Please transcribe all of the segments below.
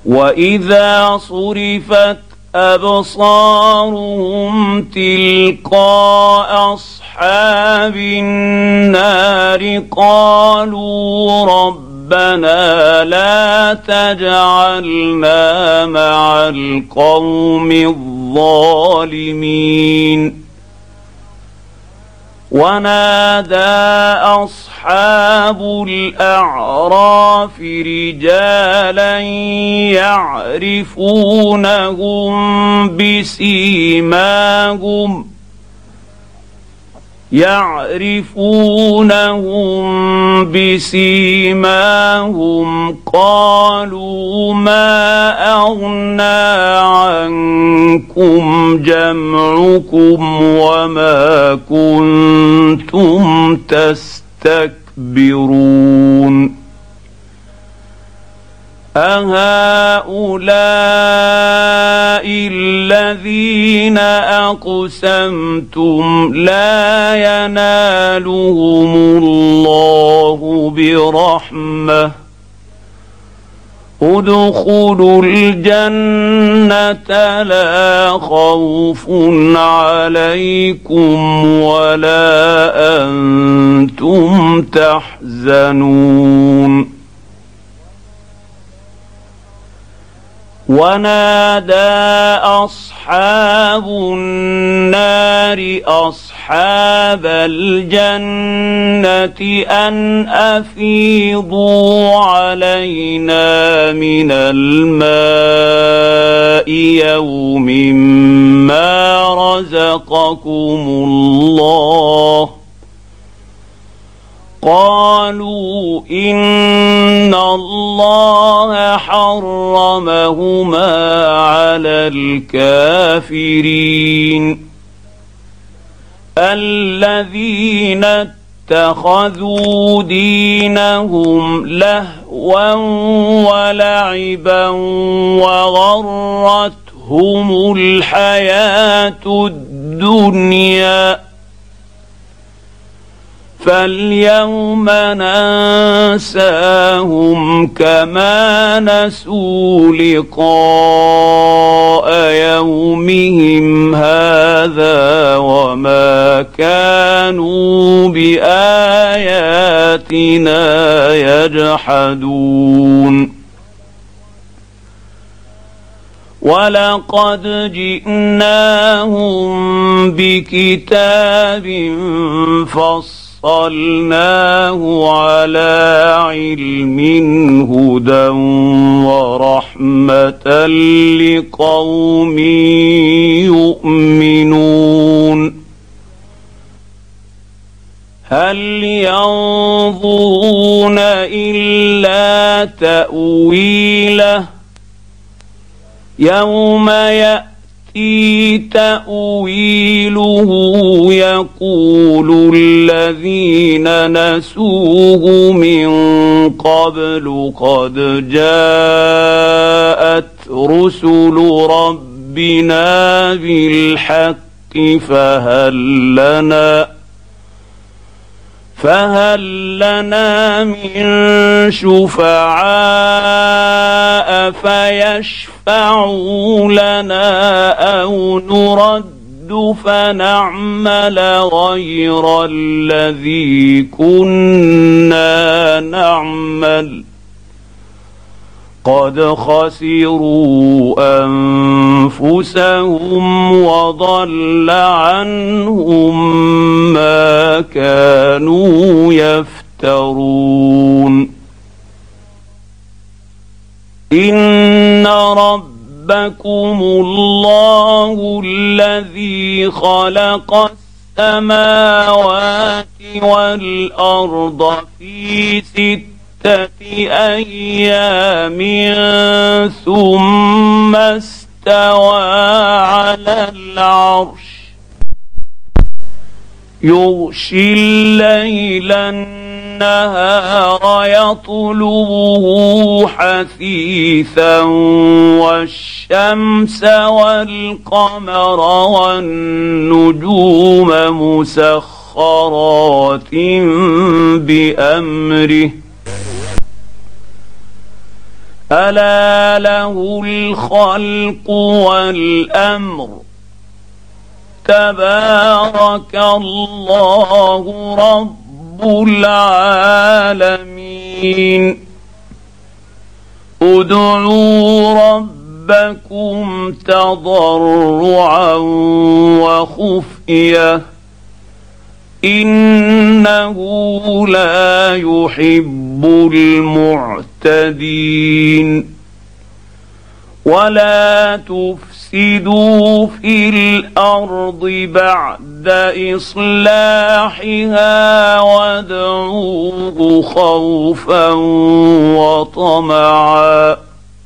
وإذا صرفت أبصارهم تلقاء أصحاب النار قالوا ربنا لا تجعلنا مع القوم الظالمين. ونادى أصحاب الأعراف رجالا يعرفونهم بسيماهم قالوا ما أغنى عنكم جمعكم وما كنتم تستكبرون أهؤلاء الذين أقسمتم لا ينالهم الله برحمة ادخلوا الجنة لا خوف عليكم ولا أنتم تحزنون. ونادى أصحاب النار أصحاب الجنة أن أفيضوا علينا من الماء يوم ما رزقكم الله. قالوا إن الله حرمهما على الكافرين. الذين اتخذوا دينهم لهوا ولعبا وغرتهم الحياة الدنيا فاليوم ننساهم كما نسوا لقاء يومهم هذا وما كانوا بآياتنا يجحدون. ولقد جئناهم بكتاب فصلناه على علم هدى ورحمة لقوم يؤمنون. هل ينظرون إلا تأويله يوم يأتي تأويله يقول الذين نسوه من قبل قد جاءت رسل ربنا بالحق فهل لنا من شفعاء فيشفعوا لنا أو نرد فنعمل غير الذي كنا نعمل قد خسروا أنفسهم وضل عنهم ما كانوا يفترون. إن ربكم الله الذي خلق السماوات والأرض في 6 أيام ثم استوى على العرش يغشي الليل النهار يطلبه حثيثا والشمس والقمر والنجوم مسخرات بأمره ألا له الخلق والأمر تبارك الله رب العالمين ادعوا ربكم تضرعا وخفيه إنه لا يحب المعتدين ولا تفسدوا في الأرض بعد إصلاحها وادعوه خوفا وطمعا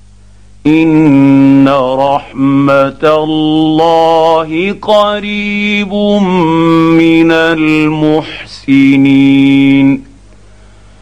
إن رحمة الله قريب من المحسنين